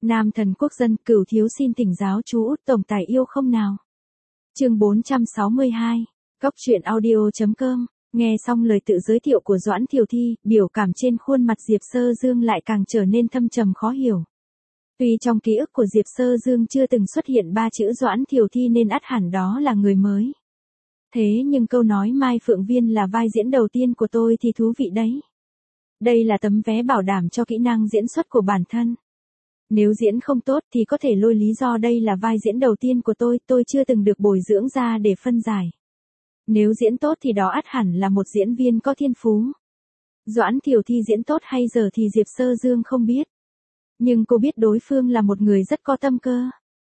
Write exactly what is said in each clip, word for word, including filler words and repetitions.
Nam thần quốc dân, Cửu thiếu xin thỉnh giáo chú Út tổng tài yêu không nào. Chương bốn trăm sáu mươi hai. Cóc truyện audio chấm com. Nghe xong lời tự giới thiệu của Doãn Thiều Thi, biểu cảm trên khuôn mặt Diệp Sơ Dương lại càng trở nên thâm trầm khó hiểu. Tuy trong ký ức của Diệp Sơ Dương chưa từng xuất hiện ba chữ Doãn Thiều Thi nên ắt hẳn đó là người mới. Thế nhưng câu nói Mai Phượng Viên là vai diễn đầu tiên của tôi thì thú vị đấy. Đây là tấm vé bảo đảm cho kỹ năng diễn xuất của bản thân. Nếu diễn không tốt thì có thể lôi lý do đây là vai diễn đầu tiên của tôi, tôi chưa từng được bồi dưỡng ra để phân giải. Nếu diễn tốt thì đó ắt hẳn là một diễn viên có thiên phú. Doãn Thiều Thi diễn tốt hay giờ thì Diệp Sơ Dương không biết. Nhưng cô biết đối phương là một người rất có tâm cơ.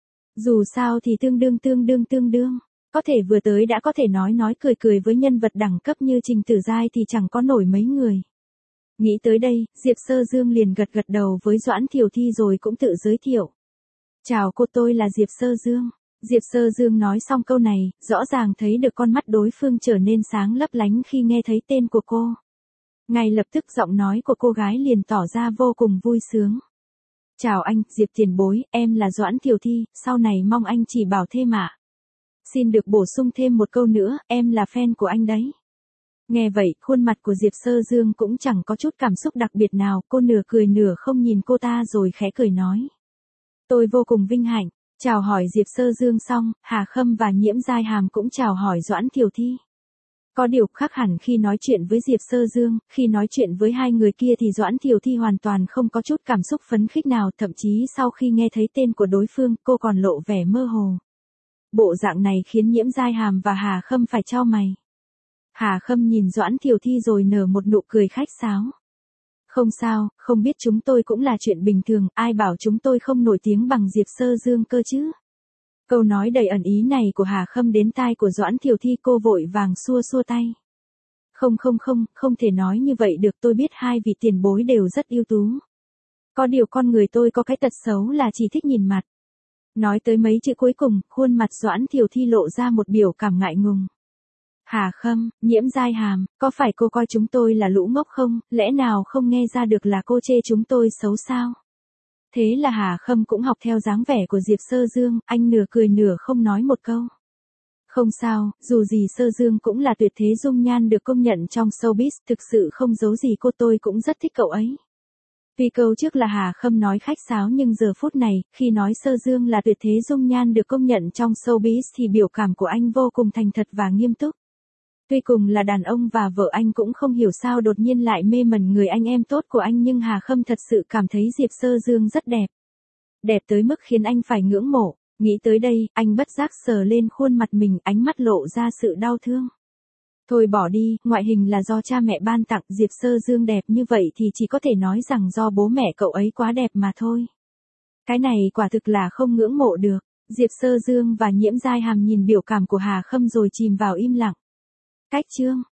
Dù sao thì tương đương tương đương tương đương. Có thể vừa tới đã có thể nói nói cười cười với nhân vật đẳng cấp như Trình Tử Giai thì chẳng có nổi mấy người. Nghĩ tới đây, Diệp Sơ Dương liền gật gật đầu với Doãn Thiều Thi rồi cũng tự giới thiệu. Chào cô, tôi là Diệp Sơ Dương. Diệp Sơ Dương nói xong câu này, rõ ràng thấy được con mắt đối phương trở nên sáng lấp lánh khi nghe thấy tên của cô. Ngay lập tức giọng nói của cô gái liền tỏ ra vô cùng vui sướng. Chào anh, Diệp tiền bối, em là Doãn Thiều Thi, sau này mong anh chỉ bảo thêm ạ. Xin được bổ sung thêm một câu nữa, em là fan của anh đấy. Nghe vậy, khuôn mặt của Diệp Sơ Dương cũng chẳng có chút cảm xúc đặc biệt nào, cô nửa cười nửa không nhìn cô ta rồi khẽ cười nói. Tôi vô cùng vinh hạnh. Chào hỏi Diệp Sơ Dương xong, Hà Khâm và Nhiễm Giai Hàm cũng chào hỏi Doãn Thiều Thi. Có điều khác hẳn khi nói chuyện với Diệp Sơ Dương, khi nói chuyện với hai người kia thì Doãn Thiều Thi hoàn toàn không có chút cảm xúc phấn khích nào, thậm chí sau khi nghe thấy tên của đối phương, cô còn lộ vẻ mơ hồ. Bộ dạng này khiến Nhiễm Giai Hàm và Hà Khâm phải chau mày. Hà Khâm nhìn Doãn Thiều Thi rồi nở một nụ cười khách sáo. Không sao, không biết chúng tôi cũng là chuyện bình thường, ai bảo chúng tôi không nổi tiếng bằng Diệp Sơ Dương cơ chứ. Câu nói đầy ẩn ý này của Hà Khâm đến tai của Doãn Thiều Thi, cô vội vàng xua xua tay. Không không không, không thể nói như vậy được, tôi biết hai vị tiền bối đều rất ưu tú. Có điều con người tôi có cái tật xấu là chỉ thích nhìn mặt. Nói tới mấy chữ cuối cùng, khuôn mặt Doãn Thiều Thi lộ ra một biểu cảm ngại ngùng. Hà Khâm, Nhiễm Giai Hàm, có phải cô coi chúng tôi là lũ ngốc không, lẽ nào không nghe ra được là cô chê chúng tôi xấu sao? Thế là Hà Khâm cũng học theo dáng vẻ của Diệp Sơ Dương, anh nửa cười nửa không nói một câu. Không sao, dù gì Sơ Dương cũng là tuyệt thế dung nhan được công nhận trong showbiz, thực sự không giấu gì cô, tôi cũng rất thích cậu ấy. Tuy câu trước là Hà Khâm nói khách sáo nhưng giờ phút này, khi nói Sơ Dương là tuyệt thế dung nhan được công nhận trong showbiz thì biểu cảm của anh vô cùng thành thật và nghiêm túc. Tuy cùng là đàn ông và vợ anh cũng không hiểu sao đột nhiên lại mê mẩn người anh em tốt của anh, nhưng Hà Khâm thật sự cảm thấy Diệp Sơ Dương rất đẹp. Đẹp tới mức khiến anh phải ngưỡng mộ. Nghĩ tới đây, anh bất giác sờ lên khuôn mặt mình, ánh mắt lộ ra sự đau thương. Thôi bỏ đi, ngoại hình là do cha mẹ ban tặng, Diệp Sơ Dương đẹp như vậy thì chỉ có thể nói rằng do bố mẹ cậu ấy quá đẹp mà thôi. Cái này quả thực là không ngưỡng mộ được. Diệp Sơ Dương và Nhiễm Giai Hàm nhìn biểu cảm của Hà Khâm rồi chìm vào im lặng. Cách chương